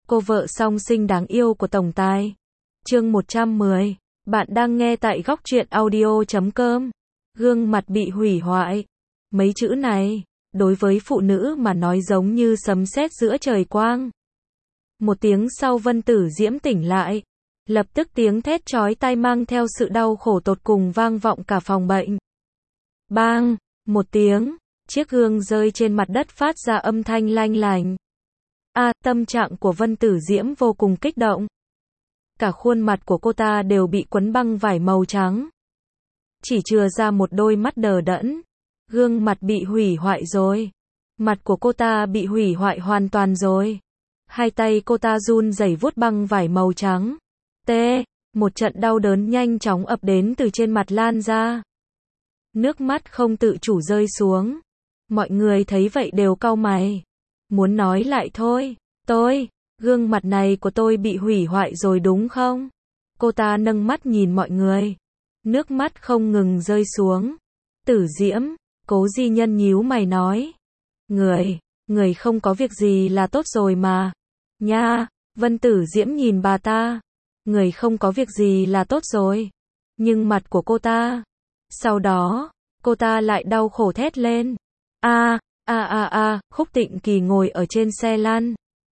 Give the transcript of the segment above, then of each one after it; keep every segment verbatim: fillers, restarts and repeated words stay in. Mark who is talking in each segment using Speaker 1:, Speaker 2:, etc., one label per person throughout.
Speaker 1: cô vợ song sinh đáng yêu của tổng tài. Chương một trăm mười. Bạn đang nghe tại góc truyện audio chấm com. Gương mặt bị hủy hoại. Mấy chữ này, đối với phụ nữ mà nói giống như sấm sét giữa trời quang. Một tiếng sau Vân Tử Diễm tỉnh lại. Lập tức tiếng thét chói tai mang theo sự đau khổ tột cùng vang vọng cả phòng bệnh. Bang! Một tiếng, chiếc gương rơi trên mặt đất phát ra âm thanh lanh lành. A, tâm trạng của Vân Tử Diễm vô cùng kích động. Cả khuôn mặt của cô ta đều bị quấn băng vải màu trắng. Chỉ chừa ra một đôi mắt đờ đẫn. Gương mặt bị hủy hoại rồi. Mặt của cô ta bị hủy hoại hoàn toàn rồi. Hai tay cô ta run rẩy vuốt băng vải màu trắng. Tê, một trận đau đớn nhanh chóng ập đến từ trên mặt lan ra. Nước mắt không tự chủ rơi xuống. Mọi người thấy vậy đều cau mày. Muốn nói lại thôi. Tôi, gương mặt này của tôi bị hủy hoại rồi đúng không? Cô ta nâng mắt nhìn mọi người. Nước mắt không ngừng rơi xuống. Tử Diễm, Cố Di Nhân nhíu mày nói. Người, người không có việc gì là tốt rồi mà. Nha, Vân Tử Diễm nhìn bà ta. Người không có việc gì là tốt rồi. Nhưng mặt của cô ta. Sau đó, cô ta lại đau khổ thét lên. A, a a a, Khúc Tịnh Kỳ ngồi ở trên xe lăn.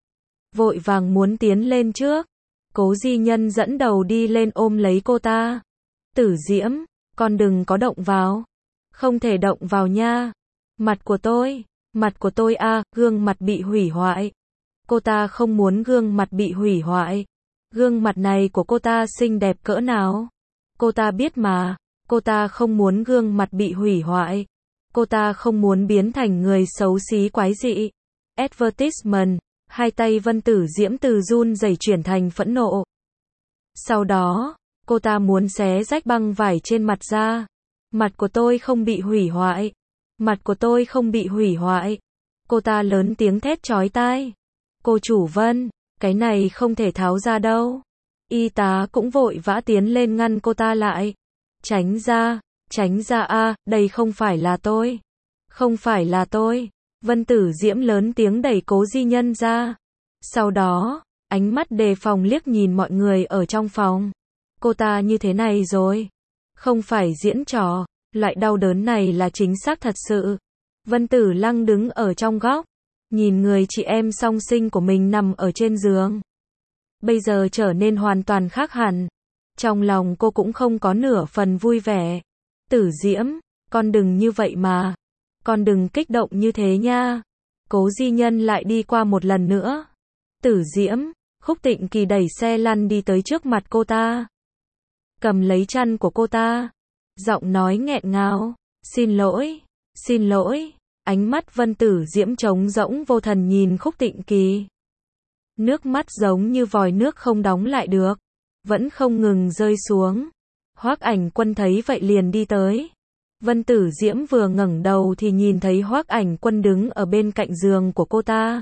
Speaker 1: Vội vàng muốn tiến lên trước. Cố Di Nhân dẫn đầu đi lên ôm lấy cô ta. Tử Diễm, con đừng có động vào. Không thể động vào nha. Mặt của tôi, mặt của tôi a, gương mặt bị hủy hoại. Cô ta không muốn gương mặt bị hủy hoại. Gương mặt này của cô ta xinh đẹp cỡ nào. Cô ta biết mà. Cô ta không muốn gương mặt bị hủy hoại. Cô ta không muốn biến thành người xấu xí quái dị. Advertisement. Hai tay Vân Tử Diễm từ run rẩy chuyển thành phẫn nộ. Sau đó, cô ta muốn xé rách băng vải trên mặt ra. Mặt của tôi không bị hủy hoại. Mặt của tôi không bị hủy hoại. Cô ta lớn tiếng thét chói tai. Cô chủ Vân, cái này không thể tháo ra đâu. Y tá cũng vội vã tiến lên ngăn cô ta lại. Tránh ra, tránh ra a, đây không phải là tôi. Không phải là tôi. Vân Tử Diễm lớn tiếng đẩy Cố Di Nhân ra. Sau đó, ánh mắt đề phòng liếc nhìn mọi người ở trong phòng. Cô ta như thế này rồi. Không phải diễn trò, loại đau đớn này là chính xác thật sự. Vân Tử Lăng đứng ở trong góc. Nhìn người chị em song sinh của mình nằm ở trên giường. Bây giờ trở nên hoàn toàn khác hẳn. Trong lòng cô cũng không có nửa phần vui vẻ. Tử Diễm, con đừng như vậy mà. Con đừng kích động như thế nha. Cố Di Nhân lại đi qua một lần nữa. Tử Diễm, Khúc Tịnh Kỳ đẩy xe lăn đi tới trước mặt cô ta. Cầm lấy chăn của cô ta. Giọng nói nghẹn ngào. Xin lỗi, xin lỗi. Ánh mắt Vân Tử Diễm trống rỗng vô thần nhìn Khúc Tịnh Kỳ. Nước mắt giống như vòi nước không đóng lại được. Vẫn không ngừng rơi xuống. Hoắc Ảnh Quân thấy vậy liền đi tới. Vân Tử Diễm vừa ngẩng đầu thì nhìn thấy Hoắc Ảnh Quân đứng ở bên cạnh giường của cô ta.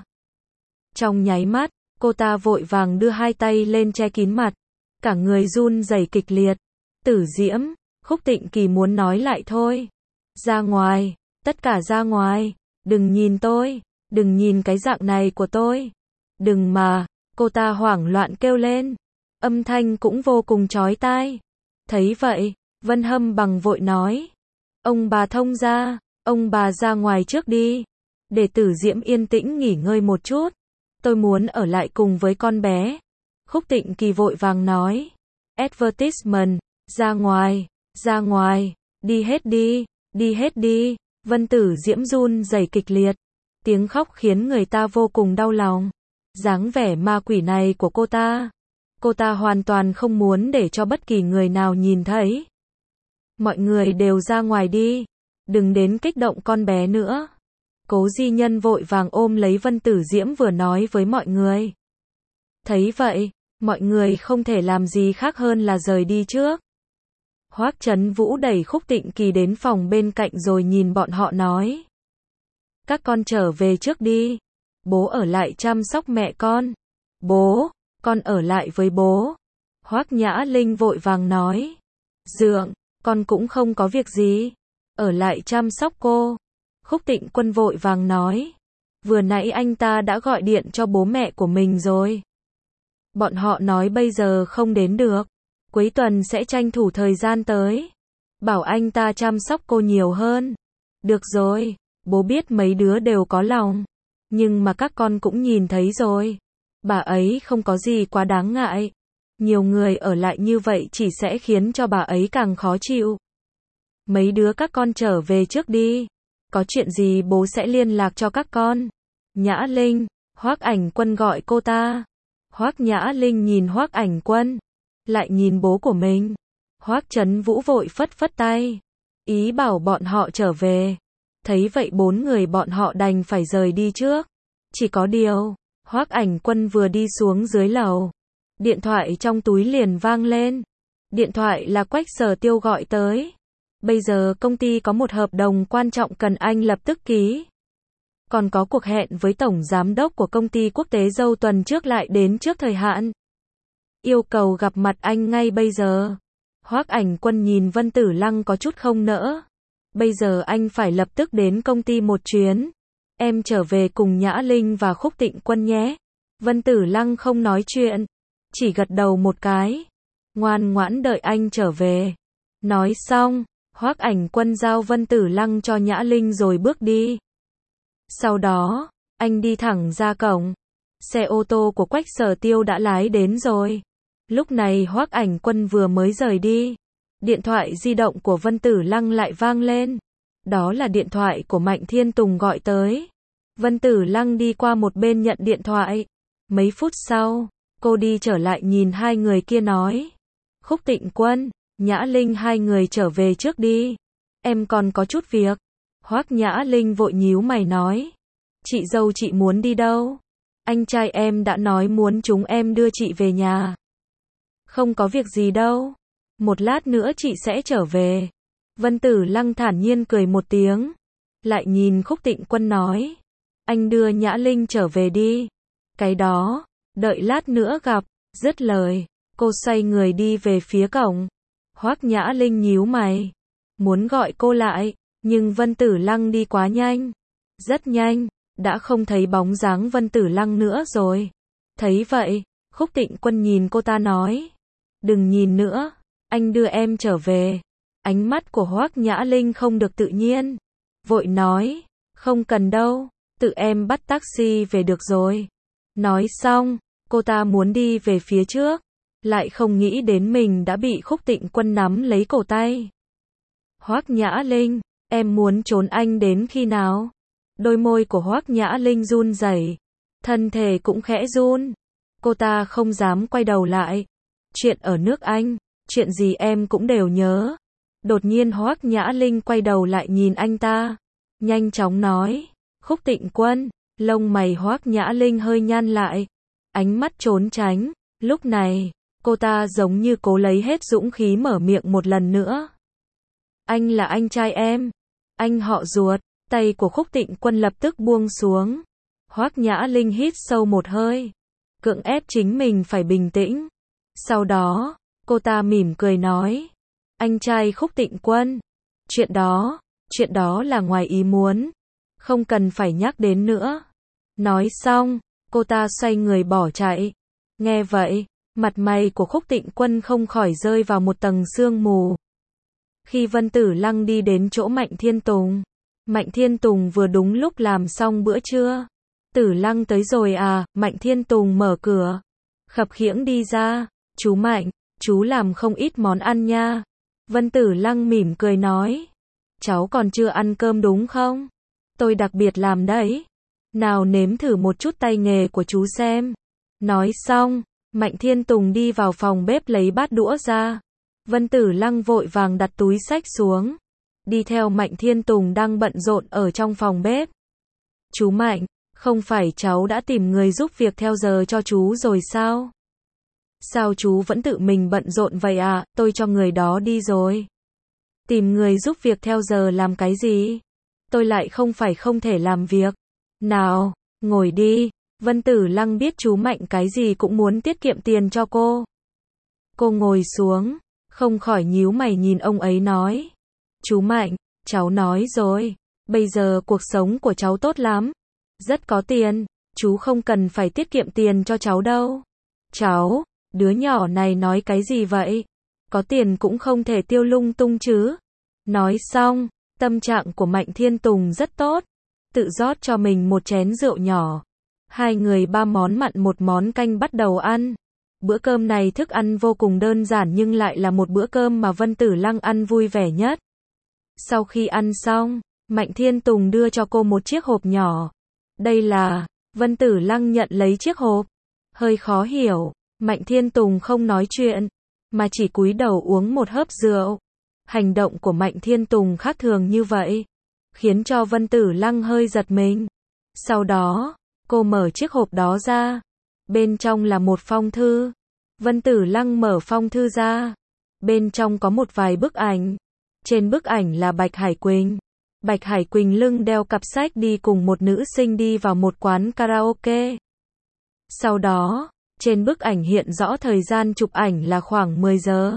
Speaker 1: Trong nháy mắt, cô ta vội vàng đưa hai tay lên che kín mặt. Cả người run rẩy kịch liệt. Tử Diễm, Khúc Tịnh Kỳ muốn nói lại thôi. Ra ngoài, tất cả ra ngoài. Đừng nhìn tôi, đừng nhìn cái dạng này của tôi. Đừng mà, cô ta hoảng loạn kêu lên. Âm thanh cũng vô cùng chói tai. Thấy vậy, Vân Hâm Bằng vội nói. Ông bà thông ra, ông bà ra ngoài trước đi. Để Tử Diễm yên tĩnh nghỉ ngơi một chút. Tôi muốn ở lại cùng với con bé. Khúc Tịnh Kỳ vội vàng nói. Advertisement, ra ngoài, ra ngoài, đi hết đi, đi hết đi. Vân Tử Diễm run rẩy kịch liệt. Tiếng khóc khiến người ta vô cùng đau lòng. Dáng vẻ ma quỷ này của cô ta. Cô ta hoàn toàn không muốn để cho bất kỳ người nào nhìn thấy. Mọi người đều ra ngoài đi. Đừng đến kích động con bé nữa. Cố Di Nhân vội vàng ôm lấy Vân Tử Diễm vừa nói với mọi người. Thấy vậy, mọi người không thể làm gì khác hơn là rời đi trước. Hoắc Trấn Vũ đẩy Khúc Tịnh Kỳ đến phòng bên cạnh rồi nhìn bọn họ nói. Các con trở về trước đi. Bố ở lại chăm sóc mẹ con. Bố, con ở lại với bố. Hoắc Nhã Linh vội vàng nói. Dượng, con cũng không có việc gì. Ở lại chăm sóc cô. Khúc Tịnh Quân vội vàng nói. Vừa nãy anh ta đã gọi điện cho bố mẹ của mình rồi. Bọn họ nói bây giờ không đến được. Cuối tuần sẽ tranh thủ thời gian tới. Bảo anh ta chăm sóc cô nhiều hơn. Được rồi, bố biết mấy đứa đều có lòng. Nhưng mà các con cũng nhìn thấy rồi. Bà ấy không có gì quá đáng ngại. Nhiều người ở lại như vậy chỉ sẽ khiến cho bà ấy càng khó chịu. Mấy đứa các con trở về trước đi. Có chuyện gì bố sẽ liên lạc cho các con. Nhã Linh, Hoắc Ảnh Quân gọi cô ta. Hoắc Nhã Linh nhìn Hoắc Ảnh Quân, lại nhìn bố của mình. Hoắc Trấn Vũ vội phất phất tay, ý bảo bọn họ trở về. Thấy vậy bốn người bọn họ đành phải rời đi trước. Chỉ có điều, Hoắc Ảnh Quân vừa đi xuống dưới lầu, điện thoại trong túi liền vang lên. Điện thoại là Quách Sở Tiêu gọi tới. Bây giờ công ty có một hợp đồng quan trọng cần anh lập tức ký. Còn có cuộc hẹn với tổng giám đốc của công ty quốc tế dâu tuần trước lại đến trước thời hạn. Yêu cầu gặp mặt anh ngay bây giờ. Hoắc Ảnh Quân nhìn Vân Tử Lăng có chút không nỡ. Bây giờ anh phải lập tức đến công ty một chuyến. Em trở về cùng Nhã Linh và Khúc Tịnh Quân nhé. Vân Tử Lăng không nói chuyện, chỉ gật đầu một cái. Ngoan ngoãn đợi anh trở về. Nói xong, Hoắc Ảnh Quân giao Vân Tử Lăng cho Nhã Linh rồi bước đi. Sau đó, anh đi thẳng ra cổng. Xe ô tô của Quách Sở Tiêu đã lái đến rồi. Lúc này Hoắc Ảnh Quân vừa mới rời đi. Điện thoại di động của Vân Tử Lăng lại vang lên. Đó là điện thoại của Mạnh Thiên Tùng gọi tới. Vân Tử Lăng đi qua một bên nhận điện thoại. Mấy phút sau, cô đi trở lại nhìn hai người kia nói. Khúc Tịnh Quân, Nhã Linh hai người trở về trước đi. Em còn có chút việc. Hoắc Nhã Linh vội nhíu mày nói. Chị dâu chị muốn đi đâu? Anh trai em đã nói muốn chúng em đưa chị về nhà. Không có việc gì đâu. Một lát nữa chị sẽ trở về. Vân Tử Lăng thản nhiên cười một tiếng. Lại nhìn Khúc Tịnh Quân nói. Anh đưa Nhã Linh trở về đi. Cái đó, đợi lát nữa gặp. Dứt lời, cô xoay người đi về phía cổng. Hoắc Nhã Linh nhíu mày, muốn gọi cô lại, nhưng Vân Tử Lăng đi quá nhanh. Rất nhanh, đã không thấy bóng dáng Vân Tử Lăng nữa rồi. Thấy vậy, Khúc Tịnh Quân nhìn cô ta nói. Đừng nhìn nữa, anh đưa em trở về. Ánh mắt của Hoắc Nhã Linh không được tự nhiên. Vội nói, không cần đâu, tự em bắt taxi về được rồi. Nói xong, cô ta muốn đi về phía trước. Lại không nghĩ đến mình đã bị Khúc Tịnh Quân nắm lấy cổ tay. Hoắc Nhã Linh, em muốn trốn anh đến khi nào? Đôi môi của Hoắc Nhã Linh run rẩy, thân thể cũng khẽ run. Cô ta không dám quay đầu lại. Chuyện ở nước Anh, chuyện gì em cũng đều nhớ. Đột nhiên Hoắc Nhã Linh quay đầu lại nhìn anh ta, nhanh chóng nói, Khúc Tịnh Quân. Lông mày Hoắc Nhã Linh hơi nhăn lại, ánh mắt trốn tránh. Lúc này, cô ta giống như cố lấy hết dũng khí mở miệng một lần nữa. Anh là anh trai em, anh họ ruột. Tay của Khúc Tịnh Quân lập tức buông xuống. Hoắc Nhã Linh hít sâu một hơi, cưỡng ép chính mình phải bình tĩnh. Sau đó, cô ta mỉm cười nói, anh trai Khúc Tịnh Quân, chuyện đó, chuyện đó là ngoài ý muốn, không cần phải nhắc đến nữa. Nói xong, cô ta xoay người bỏ chạy. Nghe vậy, mặt mày của Khúc Tịnh Quân không khỏi rơi vào một tầng sương mù. Khi Vân Tử Lăng đi đến chỗ Mạnh Thiên Tùng, Mạnh Thiên Tùng vừa đúng lúc làm xong bữa trưa. Tử Lăng tới rồi à? Mạnh Thiên Tùng mở cửa, khập khiễng đi ra. Chú Mạnh, chú làm không ít món ăn nha. Vân Tử Lăng mỉm cười nói, cháu còn chưa ăn cơm đúng không? Tôi đặc biệt làm đấy. Nào nếm thử một chút tay nghề của chú xem. Nói xong, Mạnh Thiên Tùng đi vào phòng bếp lấy bát đũa ra. Vân Tử Lăng vội vàng đặt túi xách xuống, đi theo Mạnh Thiên Tùng đang bận rộn ở trong phòng bếp. Chú Mạnh, không phải cháu đã tìm người giúp việc theo giờ cho chú rồi sao? Sao chú vẫn tự mình bận rộn vậy à? Tôi cho người đó đi rồi. Tìm người giúp việc theo giờ làm cái gì? Tôi lại không phải không thể làm việc. Nào, ngồi đi. Vân Tử Lăng biết chú Mạnh cái gì cũng muốn tiết kiệm tiền cho cô. Cô ngồi xuống, không khỏi nhíu mày nhìn ông ấy nói. Chú Mạnh, cháu nói rồi, bây giờ cuộc sống của cháu tốt lắm, rất có tiền, chú không cần phải tiết kiệm tiền cho cháu đâu. Cháu, đứa nhỏ này nói cái gì vậy? Có tiền cũng không thể tiêu lung tung chứ. Nói xong, tâm trạng của Mạnh Thiên Tùng rất tốt. Tự rót cho mình một chén rượu nhỏ. Hai người ba món mặn một món canh bắt đầu ăn. Bữa cơm này thức ăn vô cùng đơn giản nhưng lại là một bữa cơm mà Vân Tử Lăng ăn vui vẻ nhất. Sau khi ăn xong, Mạnh Thiên Tùng đưa cho cô một chiếc hộp nhỏ. Đây là... Vân Tử Lăng nhận lấy chiếc hộp. Hơi khó hiểu, Mạnh Thiên Tùng không nói chuyện, mà chỉ cúi đầu uống một hớp rượu. Hành động của Mạnh Thiên Tùng khác thường như vậy, khiến cho Vân Tử Lăng hơi giật mình. Sau đó, cô mở chiếc hộp đó ra. Bên trong là một phong thư. Vân Tử Lăng mở phong thư ra. Bên trong có một vài bức ảnh. Trên bức ảnh là Bạch Hải Quỳnh. Bạch Hải Quỳnh lưng đeo cặp sách đi cùng một nữ sinh đi vào một quán karaoke. Sau đó, trên bức ảnh hiện rõ thời gian chụp ảnh là khoảng mười giờ.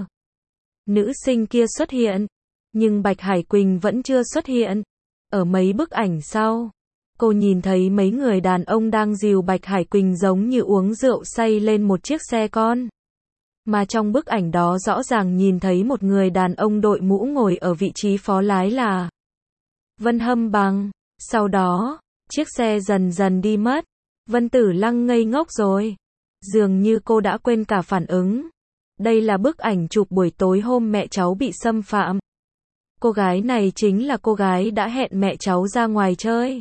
Speaker 1: Nữ sinh kia xuất hiện, nhưng Bạch Hải Quỳnh vẫn chưa xuất hiện. Ở mấy bức ảnh sau, cô nhìn thấy mấy người đàn ông đang dìu Bạch Hải Quỳnh giống như uống rượu say lên một chiếc xe con. Mà trong bức ảnh đó rõ ràng nhìn thấy một người đàn ông đội mũ ngồi ở vị trí phó lái là Vân Hâm Bằng. Sau đó, chiếc xe dần dần đi mất. Vân Tử Lăng ngây ngốc rồi. Dường như cô đã quên cả phản ứng. Đây là bức ảnh chụp buổi tối hôm mẹ cháu bị xâm phạm. Cô gái này chính là cô gái đã hẹn mẹ cháu ra ngoài chơi.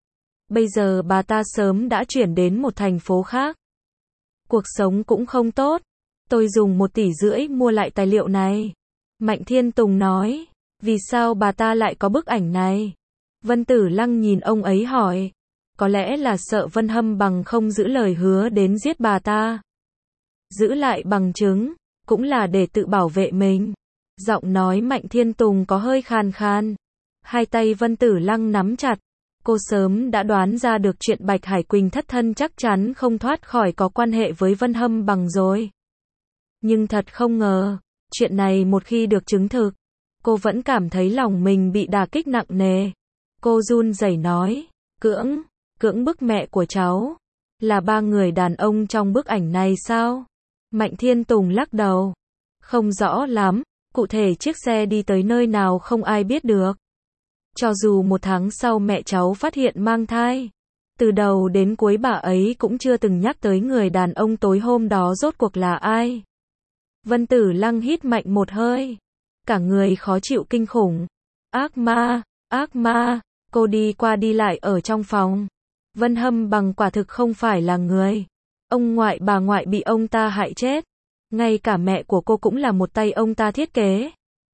Speaker 1: Bây giờ bà ta sớm đã chuyển đến một thành phố khác. Cuộc sống cũng không tốt. Tôi dùng một tỷ rưỡi mua lại tài liệu này. Mạnh Thiên Tùng nói. Vì sao bà ta lại có bức ảnh này? Vân Tử Lăng nhìn ông ấy hỏi. Có lẽ là sợ Vân Hâm Bằng không giữ lời hứa đến giết bà ta. Giữ lại bằng chứng, cũng là để tự bảo vệ mình. Giọng nói Mạnh Thiên Tùng có hơi khàn khàn. Hai tay Vân Tử Lăng nắm chặt. Cô sớm đã đoán ra được chuyện Bạch Hải Quỳnh thất thân chắc chắn không thoát khỏi có quan hệ với Vân Hâm Bằng rồi. Nhưng thật không ngờ, chuyện này một khi được chứng thực, cô vẫn cảm thấy lòng mình bị đả kích nặng nề. Cô run rẩy nói, cưỡng, cưỡng bức mẹ của cháu. Là ba người đàn ông trong bức ảnh này sao? Mạnh Thiên Tùng lắc đầu. Không rõ lắm, cụ thể chiếc xe đi tới nơi nào không ai biết được. Cho dù một tháng sau mẹ cháu phát hiện mang thai, từ đầu đến cuối bà ấy cũng chưa từng nhắc tới người đàn ông tối hôm đó rốt cuộc là ai. Vân Tử Lăng hít mạnh một hơi. Cả người khó chịu kinh khủng. Ác ma, ác ma, cô đi qua đi lại ở trong phòng. Vân Hâm Bằng quả thực không phải là người. Ông ngoại bà ngoại bị ông ta hại chết. Ngay cả mẹ của cô cũng là một tay ông ta thiết kế.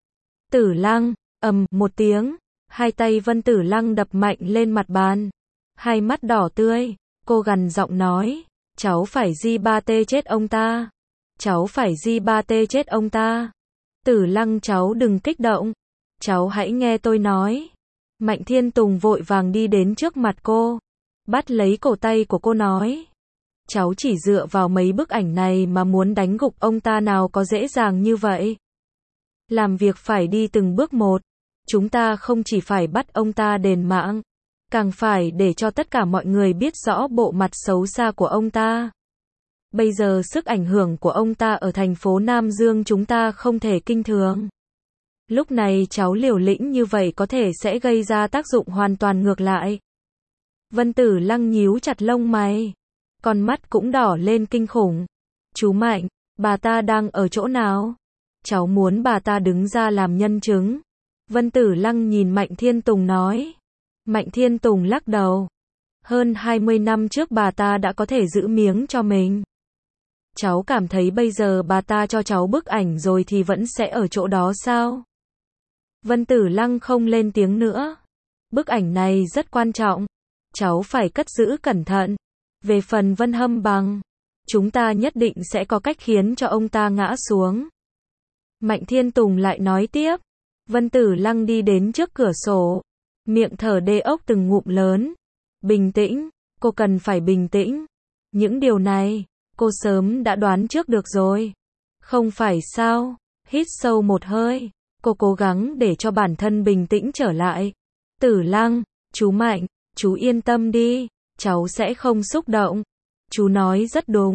Speaker 1: Tử Lăng, ầm một tiếng. Hai tay Vân Tử Lăng đập mạnh lên mặt bàn. Hai mắt đỏ tươi. Cô gằn giọng nói. Cháu phải di ba tê chết ông ta. Cháu phải di ba tê chết ông ta. Tử Lăng cháu đừng kích động. Cháu hãy nghe tôi nói. Mạnh Thiên Tùng vội vàng đi đến trước mặt cô. Bắt lấy cổ tay của cô nói. Cháu chỉ dựa vào mấy bức ảnh này mà muốn đánh gục ông ta nào có dễ dàng như vậy. Làm việc phải đi từng bước một. Chúng ta không chỉ phải bắt ông ta đền mạng, càng phải để cho tất cả mọi người biết rõ bộ mặt xấu xa của ông ta. Bây giờ sức ảnh hưởng của ông ta ở thành phố Nam Dương chúng ta không thể kinh thường. Lúc này cháu liều lĩnh như vậy có thể sẽ gây ra tác dụng hoàn toàn ngược lại. Vân Tử Lăng nhíu chặt lông mày. Con mắt cũng đỏ lên kinh khủng. Chú Mạnh, bà ta đang ở chỗ nào? Cháu muốn bà ta đứng ra làm nhân chứng. Vân Tử Lăng nhìn Mạnh Thiên Tùng nói. Mạnh Thiên Tùng lắc đầu. Hơn hai mươi năm trước bà ta đã có thể giữ miếng cho mình. Cháu cảm thấy bây giờ bà ta cho cháu bức ảnh rồi thì vẫn sẽ ở chỗ đó sao? Vân Tử Lăng không lên tiếng nữa. Bức ảnh này rất quan trọng. Cháu phải cất giữ cẩn thận. Về phần Vân Hâm Bằng, chúng ta nhất định sẽ có cách khiến cho ông ta ngã xuống. Mạnh Thiên Tùng lại nói tiếp. Vân Tử Lăng đi đến trước cửa sổ. Miệng thở đê ốc từng ngụm lớn. Bình tĩnh, cô cần phải bình tĩnh. Những điều này, cô sớm đã đoán trước được rồi. Không phải sao? Hít sâu một hơi. Cô cố gắng để cho bản thân bình tĩnh trở lại. Tử Lăng, chú Mạnh, chú yên tâm đi. Cháu sẽ không xúc động. Chú nói rất đúng.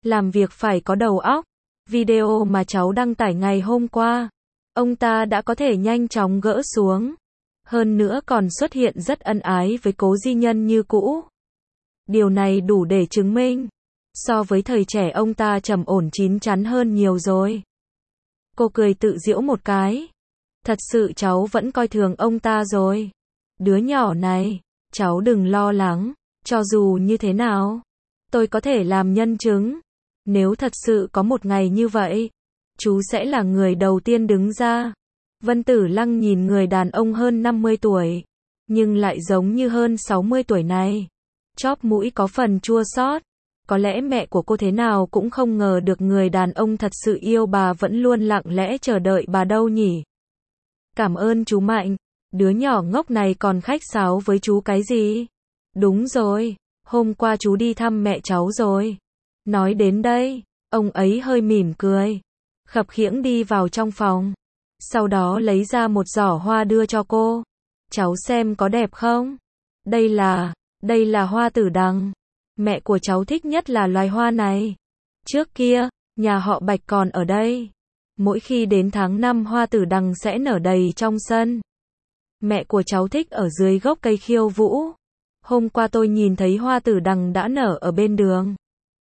Speaker 1: Làm việc phải có đầu óc. Video mà cháu đăng tải ngày hôm qua, ông ta đã có thể nhanh chóng gỡ xuống. Hơn nữa còn xuất hiện rất ân ái với Cố Di Nhân như cũ. Điều này đủ để chứng minh, so với thời trẻ ông ta trầm ổn chín chắn hơn nhiều rồi. Cô cười tự giễu một cái. Thật sự cháu vẫn coi thường ông ta rồi. Đứa nhỏ này, cháu đừng lo lắng, cho dù như thế nào, tôi có thể làm nhân chứng. Nếu thật sự có một ngày như vậy, chú sẽ là người đầu tiên đứng ra. Vân Tử Lăng nhìn người đàn ông hơn năm mươi tuổi, nhưng lại giống như hơn sáu mươi tuổi này. Chóp mũi có phần chua xót. Có lẽ mẹ của cô thế nào cũng không ngờ được người đàn ông thật sự yêu bà vẫn luôn lặng lẽ chờ đợi bà đâu nhỉ. Cảm ơn chú Mạnh, đứa nhỏ ngốc này còn khách sáo với chú cái gì? Đúng rồi, hôm qua chú đi thăm mẹ cháu rồi. Nói đến đây, ông ấy hơi mỉm cười, khập khiễng đi vào trong phòng. Sau đó lấy ra một giỏ hoa đưa cho cô. Cháu xem có đẹp không? Đây là, đây là hoa tử đằng. Mẹ của cháu thích nhất là loài hoa này. Trước kia, nhà họ Bạch còn ở đây. Mỗi khi đến tháng năm hoa tử đằng sẽ nở đầy trong sân. Mẹ của cháu thích ở dưới gốc cây khiêu vũ. Hôm qua tôi nhìn thấy hoa tử đằng đã nở ở bên đường,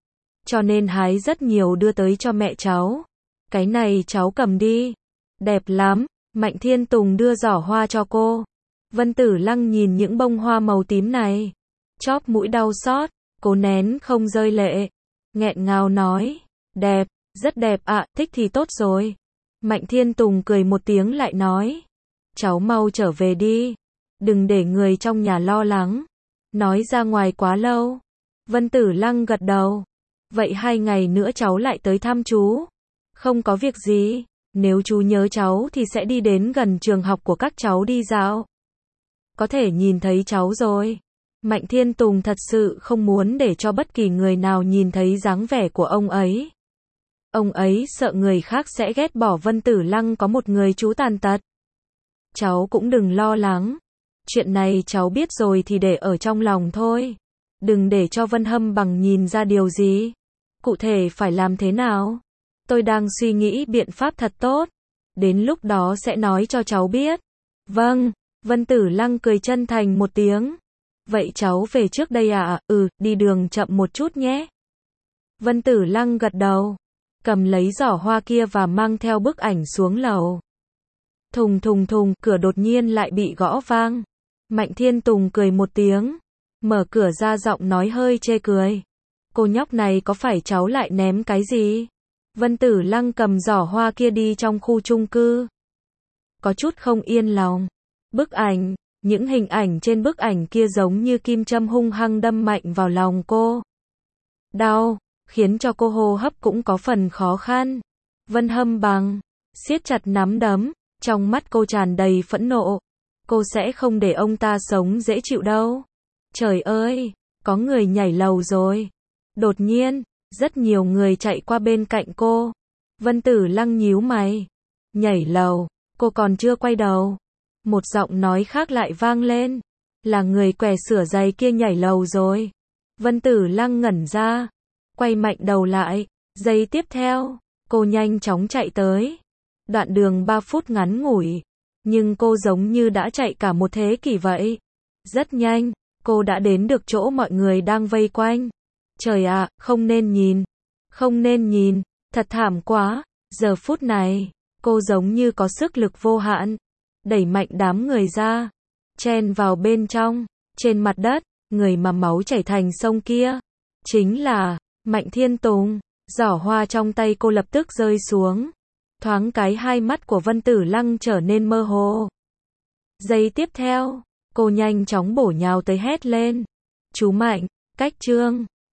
Speaker 1: cho nên hái rất nhiều đưa tới cho mẹ cháu. Cái này cháu cầm đi. Đẹp lắm. Mạnh Thiên Tùng đưa giỏ hoa cho cô. Vân Tử Lăng nhìn những bông hoa màu tím này, chóp mũi đau xót, cố nén không rơi lệ. Nghẹn ngào nói, đẹp, rất đẹp ạ, à, thích thì tốt rồi. Mạnh Thiên Tùng cười một tiếng lại nói, cháu mau trở về đi. Đừng để người trong nhà lo lắng. Nói ra ngoài quá lâu. Vân Tử Lăng gật đầu. Vậy hai ngày nữa cháu lại tới thăm chú. Không có việc gì. Nếu chú nhớ cháu thì sẽ đi đến gần trường học của các cháu đi dạo. Có thể nhìn thấy cháu rồi. Mạnh Thiên Tùng thật sự không muốn để cho bất kỳ người nào nhìn thấy dáng vẻ của ông ấy. Ông ấy sợ người khác sẽ ghét bỏ Vân Tử Lăng có một người chú tàn tật. Cháu cũng đừng lo lắng. Chuyện này cháu biết rồi thì để ở trong lòng thôi. Đừng để cho Vân Hâm Bằng nhìn ra điều gì. Cụ thể phải làm thế nào? Tôi đang suy nghĩ biện pháp thật tốt. Đến lúc đó sẽ nói cho cháu biết. Vâng. Vân Tử Lăng cười chân thành một tiếng. Vậy cháu về trước đây ạ? À? Ừ, đi đường chậm một chút nhé. Vân Tử Lăng gật đầu, cầm lấy giỏ hoa kia và mang theo bức ảnh xuống lầu. Thùng thùng thùng, cửa đột nhiên lại bị gõ vang. Mạnh Thiên Tùng cười một tiếng, mở cửa ra giọng nói hơi chê cười. Cô nhóc này có phải cháu lại ném cái gì? Vân Tử Lăng cầm giỏ hoa kia đi trong khu chung cư. Có chút không yên lòng. Bức ảnh, những hình ảnh trên bức ảnh kia giống như kim châm hung hăng đâm mạnh vào lòng cô. Đau, khiến cho cô hô hấp cũng có phần khó khăn. Vân Hâm Bằng siết chặt nắm đấm, trong mắt cô tràn đầy phẫn nộ. Cô sẽ không để ông ta sống dễ chịu đâu. Trời ơi, có người nhảy lầu rồi. Đột nhiên, rất nhiều người chạy qua bên cạnh cô. Vân Tử Lăng nhíu mày. Nhảy lầu, cô còn chưa quay đầu. Một giọng nói khác lại vang lên. Là người què sửa giày kia nhảy lầu rồi. Vân Tử Lăng ngẩn ra, quay mạnh đầu lại. Giây tiếp theo, cô nhanh chóng chạy tới. Đoạn đường ba phút ngắn ngủi, nhưng cô giống như đã chạy cả một thế kỷ vậy. Rất nhanh, cô đã đến được chỗ mọi người đang vây quanh. Trời ạ, à, không nên nhìn. Không nên nhìn, thật thảm quá. Giờ phút này, cô giống như có sức lực vô hạn. Đẩy mạnh đám người ra, chen vào bên trong. Trên mặt đất, người mà máu chảy thành sông kia, chính là Mạnh Thiên Tùng. Giỏ hoa trong tay cô lập tức rơi xuống. Thoáng cái hai mắt của Vân Tử Lăng trở nên mơ hồ. Giây tiếp theo, cô nhanh chóng bổ nhào tới hét lên. Chú Mạnh, cách trương.